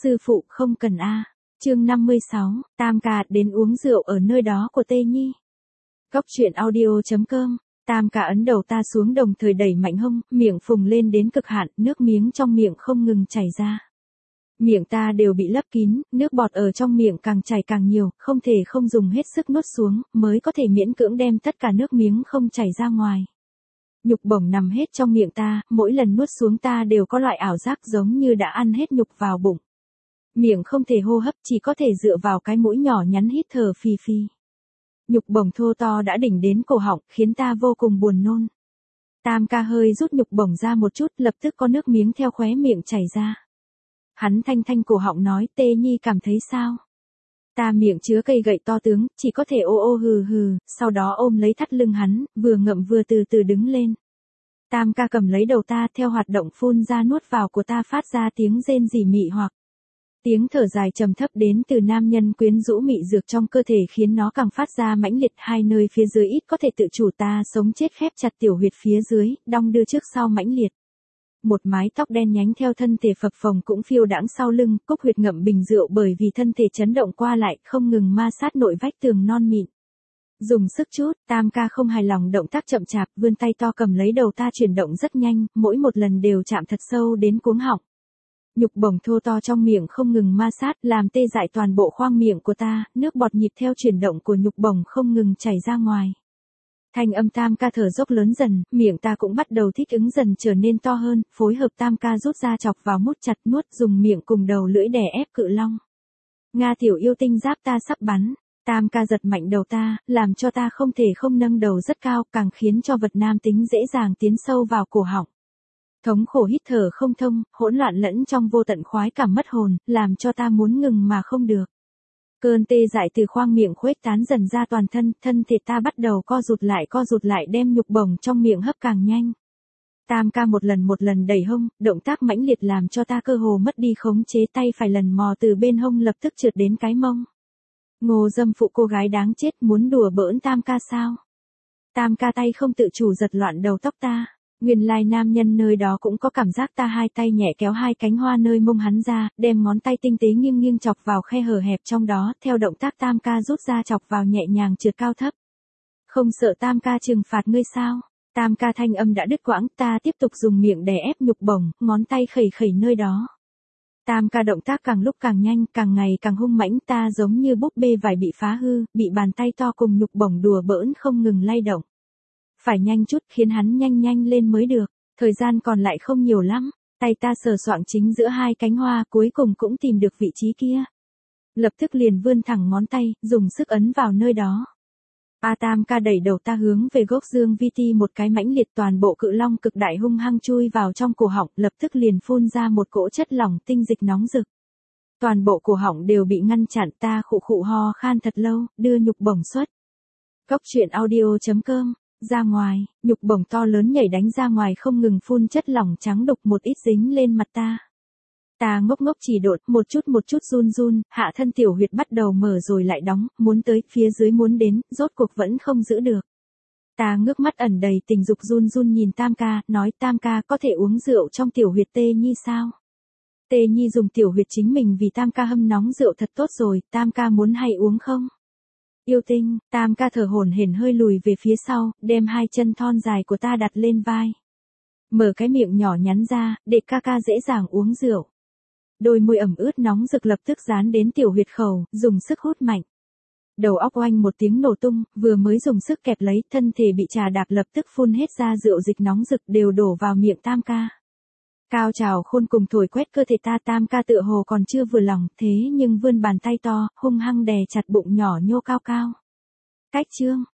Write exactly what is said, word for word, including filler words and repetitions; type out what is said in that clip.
sư phụ không cần a. Chương năm mươi sáu, Tam ca đến uống rượu ở nơi đó của Tê Nhi. Góc truyện audio chấm com. Tam ca ấn đầu ta xuống đồng thời đẩy mạnh hông, miệng phùng lên đến cực hạn, nước miếng trong miệng không ngừng chảy ra. Miệng ta đều bị lấp kín, nước bọt ở trong miệng càng chảy càng nhiều, không thể không dùng hết sức nuốt xuống, mới có thể miễn cưỡng đem tất cả nước miếng không chảy ra ngoài. Nhục bổng nằm hết trong miệng ta, mỗi lần nuốt xuống ta đều có loại ảo giác giống như đã ăn hết nhục vào bụng. Miệng không thể hô hấp, chỉ có thể dựa vào cái mũi nhỏ nhắn hít thở phì phì. Nhục bổng thô to đã đỉnh đến cổ họng, khiến ta vô cùng buồn nôn. Tam ca hơi rút nhục bổng ra một chút, lập tức có nước miếng theo khóe miệng chảy ra. Hắn thanh thanh cổ họng nói, Tê Nhi cảm thấy sao? Ta miệng chứa cây gậy to tướng, chỉ có thể ô ô hừ hừ, sau đó ôm lấy thắt lưng hắn, vừa ngậm vừa từ từ đứng lên. Tam ca cầm lấy đầu ta, theo hoạt động phun ra nuốt vào của ta phát ra tiếng rên rỉ mị hoặc. Tiếng thở dài trầm thấp đến từ nam nhân quyến rũ mị dược trong cơ thể khiến nó càng phát ra mãnh liệt, hai nơi phía dưới ít có thể tự chủ, ta sống chết khép chặt tiểu huyệt phía dưới, đong đưa trước sau mãnh liệt. Một mái tóc đen nhánh theo thân thể phập phồng cũng phiêu đãng sau lưng, cúc huyệt ngậm bình rượu bởi vì thân thể chấn động qua lại, không ngừng ma sát nội vách tường non mịn. Dùng sức chút, Tam ca không hài lòng động tác chậm chạp, vươn tay to cầm lấy đầu ta chuyển động rất nhanh, mỗi một lần đều chạm thật sâu đến cuống họng. Nhục bổng thô to trong miệng không ngừng ma sát, làm tê dại toàn bộ khoang miệng của ta, nước bọt nhịp theo chuyển động của nhục bổng không ngừng chảy ra ngoài. Thanh âm Tam ca thở dốc lớn dần, miệng ta cũng bắt đầu thích ứng dần trở nên to hơn, phối hợp Tam ca rút ra chọc vào mút chặt nuốt, dùng miệng cùng đầu lưỡi đè ép cự long. Nga tiểu yêu tinh giáp ta sắp bắn, Tam ca giật mạnh đầu ta, làm cho ta không thể không nâng đầu rất cao, càng khiến cho vật nam tính dễ dàng tiến sâu vào cổ họng. Thống khổ hít thở không thông, hỗn loạn lẫn trong vô tận khoái cảm mất hồn, làm cho ta muốn ngừng mà không được. Cơn tê dại từ khoang miệng khuếch tán dần ra toàn thân, thân thể ta bắt đầu co rụt lại co rụt lại đem nhục bổng trong miệng hấp càng nhanh. Tam ca một lần một lần đẩy hông, động tác mãnh liệt làm cho ta cơ hồ mất đi khống chế, tay phải lần mò từ bên hông lập tức trượt đến cái mông. Ngô dâm phụ cô gái đáng chết, muốn đùa bỡn Tam ca sao? Tam ca tay không tự chủ giật loạn đầu tóc ta. Nguyên lai nam nhân nơi đó cũng có cảm giác, ta hai tay nhẹ kéo hai cánh hoa nơi mông hắn ra, đem ngón tay tinh tế nghiêng nghiêng chọc vào khe hở hẹp trong đó, theo động tác Tam ca rút ra chọc vào nhẹ nhàng trượt cao thấp. Không sợ Tam ca trừng phạt ngươi sao? Tam ca thanh âm đã đứt quãng, ta tiếp tục dùng miệng đè ép nhục bổng, ngón tay khẩy khẩy nơi đó. Tam ca động tác càng lúc càng nhanh, càng ngày càng hung mãnh, ta giống như búp bê vải bị phá hư, bị bàn tay to cùng nhục bổng đùa bỡn không ngừng lay động. Phải nhanh chút, khiến hắn nhanh nhanh lên mới được, thời gian còn lại không nhiều lắm, tay ta sờ soạng chính giữa hai cánh hoa, cuối cùng cũng tìm được vị trí kia. Lập tức liền vươn thẳng ngón tay, dùng sức ấn vào nơi đó. A Tam ca đẩy đầu ta hướng về gốc dương vi ti một cái mãnh liệt, toàn bộ cự long cực đại hung hăng chui vào trong cổ họng, lập tức liền phun ra một cỗ chất lỏng tinh dịch nóng rực. Toàn bộ cổ họng đều bị ngăn chặn, ta khụ khụ ho khan thật lâu, đưa nhục bổng xuất. Góc truyện audio chấm com. Ra ngoài, nhục bổng to lớn nhảy đánh ra ngoài không ngừng phun chất lỏng trắng đục, một ít dính lên mặt ta. Ta ngốc ngốc chỉ đột, một chút một chút run run, hạ thân tiểu huyệt bắt đầu mở rồi lại đóng, muốn tới, phía dưới muốn đến, rốt cuộc vẫn không giữ được. Ta ngước mắt ẩn đầy tình dục run run nhìn Tam ca, nói Tam ca có thể uống rượu trong tiểu huyệt Tê Nhi sao? Tê Nhi dùng tiểu huyệt chính mình vì Tam ca hâm nóng rượu thật tốt rồi, Tam ca muốn hay uống không? Yêu tinh, Tam ca thở hổn hển hơi lùi về phía sau, đem hai chân thon dài của ta đặt lên vai. Mở cái miệng nhỏ nhắn ra, để ca ca dễ dàng uống rượu. Đôi môi ẩm ướt nóng rực lập tức dán đến tiểu huyệt khẩu, dùng sức hút mạnh. Đầu óc oanh một tiếng nổ tung, vừa mới dùng sức kẹp lấy, thân thể bị trà đạp lập tức phun hết ra rượu dịch nóng rực đều đổ vào miệng Tam ca. Cao trào khôn cùng thổi quét cơ thể ta, Tam ca tựa hồ còn chưa vừa lòng, thế nhưng vươn bàn tay to, hung hăng đè chặt bụng nhỏ nhô cao cao. Cách chương,